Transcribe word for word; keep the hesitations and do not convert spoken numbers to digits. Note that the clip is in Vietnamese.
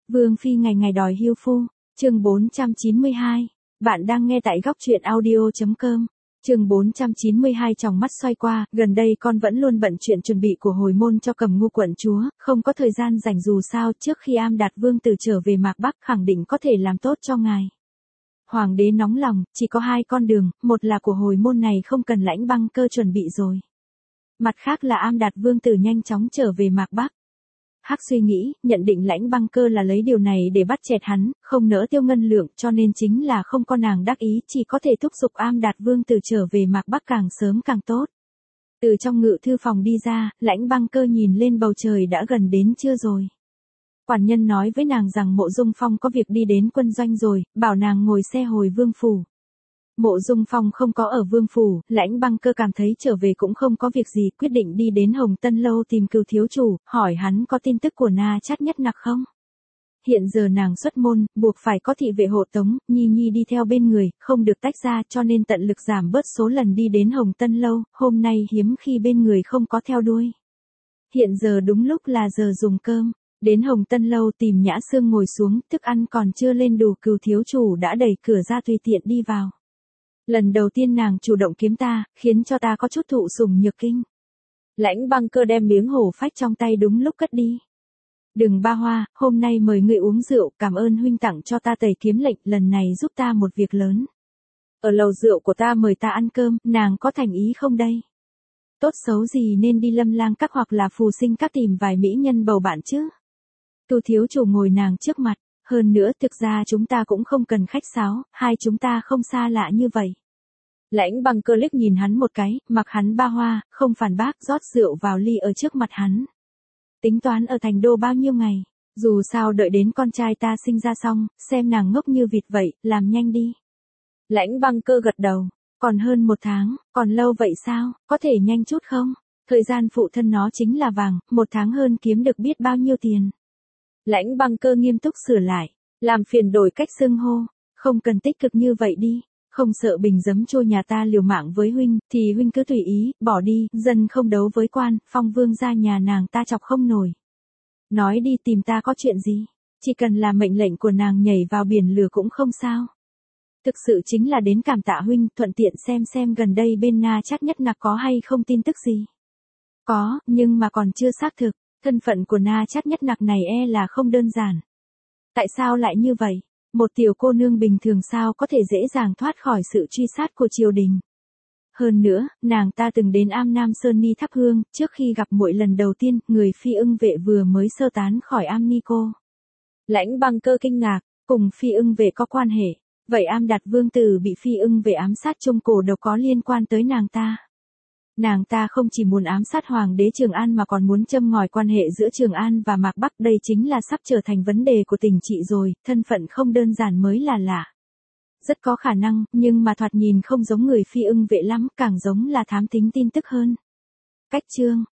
Vương phi ngày ngày đòi hưu phu, chương bốn trăm chín mươi hai. Bạn đang nghe tại góc truyện audio.com. Chương bốn trăm chín mươi hai tròng mắt xoay qua, gần đây con vẫn luôn bận chuyện chuẩn bị của hồi môn cho Cẩm Ngu quận chúa, không có thời gian rảnh dù sao trước khi Am Đạt Vương tử trở về Mạc Bắc khẳng định có thể làm tốt cho ngài. Hoàng đế nóng lòng, chỉ có hai con đường, một là của hồi môn này không cần Lãnh Băng Cơ chuẩn bị rồi. Mặt khác là Am Đạt Vương tử nhanh chóng trở về Mạc Bắc. Hắc suy nghĩ, nhận định Lãnh Băng Cơ là lấy điều này để bắt chẹt hắn, không nỡ tiêu ngân lượng cho nên chính là không có nàng đắc ý chỉ có thể thúc giục Am Đạt Vương tử trở về Mạc Bắc càng sớm càng tốt. Từ trong ngự thư phòng đi ra, Lãnh Băng Cơ nhìn lên bầu trời đã gần đến trưa rồi. Quản nhân nói với nàng rằng Mộ Dung Phong có việc đi đến quân doanh rồi, bảo nàng ngồi xe hồi Vương phủ. Mộ Dung Phong không có ở Vương phủ, Lãnh Băng Cơ cảm thấy trở về cũng không có việc gì, quyết định đi đến Hồng Tân Lâu tìm Cửu thiếu chủ, hỏi hắn có tin tức của Na Chát Nhất Nặc không. Hiện giờ nàng xuất môn, buộc phải có thị vệ hộ tống, Nhi Nhi đi theo bên người, không được tách ra cho nên tận lực giảm bớt số lần đi đến Hồng Tân Lâu, hôm nay hiếm khi bên người không có theo đuôi. Hiện giờ đúng lúc là giờ dùng cơm. Đến Hồng Tân Lâu tìm Nhã Sương ngồi xuống, thức ăn còn chưa lên đủ, Cửu thiếu chủ đã đẩy cửa ra tùy tiện đi vào. Lần đầu tiên nàng chủ động kiếm ta, khiến cho ta có chút thụ sủng nhược kinh. Lãnh Băng Cơ đem miếng hổ phách trong tay đúng lúc cất đi. Đừng ba hoa, hôm nay mời ngươi uống rượu, cảm ơn huynh tặng cho ta tẩy kiếm lệnh, lần này giúp ta một việc lớn. Ở lầu rượu của ta mời ta ăn cơm, nàng có thành ý không đây? Tốt xấu gì nên đi Lâm Lang Các hoặc là Phù Sinh Các tìm vài mỹ nhân bầu bạn chứ. Cửu thiếu chủ ngồi nàng trước mặt, hơn nữa thực ra chúng ta cũng không cần khách sáo, hai chúng ta không xa lạ như vậy. Lãnh Băng Cơ liếc nhìn hắn một cái, mặc hắn ba hoa, không phản bác, rót rượu vào ly ở trước mặt hắn. Tính toán ở thành đô bao nhiêu ngày, dù sao đợi đến con trai ta sinh ra xong, xem nàng ngốc như vịt vậy, làm nhanh đi. Lãnh Băng Cơ gật đầu, còn hơn một tháng, còn lâu vậy sao, có thể nhanh chút không? Thời gian phụ thân nó chính là vàng, một tháng hơn kiếm được biết bao nhiêu tiền. Lãnh Băng Cơ nghiêm túc sửa lại, làm phiền đổi cách xưng hô, không cần tích cực như vậy đi, không sợ bình giấm chua nhà ta liều mạng với huynh, thì huynh cứ tùy ý, bỏ đi, dân không đấu với quan, Phong vương gia nhà nàng ta chọc không nổi. Nói đi tìm ta có chuyện gì, chỉ cần là mệnh lệnh của nàng nhảy vào biển lửa cũng không sao. Thực sự chính là đến cảm tạ huynh, thuận tiện xem xem gần đây bên Na Chát Nhất Nặc có hay không tin tức gì. Có, nhưng mà còn chưa xác thực. Thân phận của Na Chát Nhất Nặc này e là không đơn giản. Tại sao lại như vậy? Một tiểu cô nương bình thường sao có thể dễ dàng thoát khỏi sự truy sát của triều đình? Hơn nữa, nàng ta từng đến Am Nam Sơn Ni thắp hương, trước khi gặp muội lần đầu tiên, người Phi Ưng Vệ vừa mới sơ tán khỏi Am Ni cô. Lãnh Băng Cơ kinh ngạc, cùng Phi Ưng Vệ có quan hệ. Vậy Am Đạt Vương tử bị Phi Ưng Vệ ám sát trong cổ độc có liên quan tới nàng ta? Nàng ta không chỉ muốn ám sát Hoàng đế Trường An mà còn muốn châm ngòi quan hệ giữa Trường An và Mạc Bắc, đây chính là sắp trở thành vấn đề của tình trị rồi, thân phận không đơn giản mới là lạ. Rất có khả năng, nhưng mà thoạt nhìn không giống người Phi Ưng Vệ lắm, càng giống là thám thính tin tức hơn. Cách chương,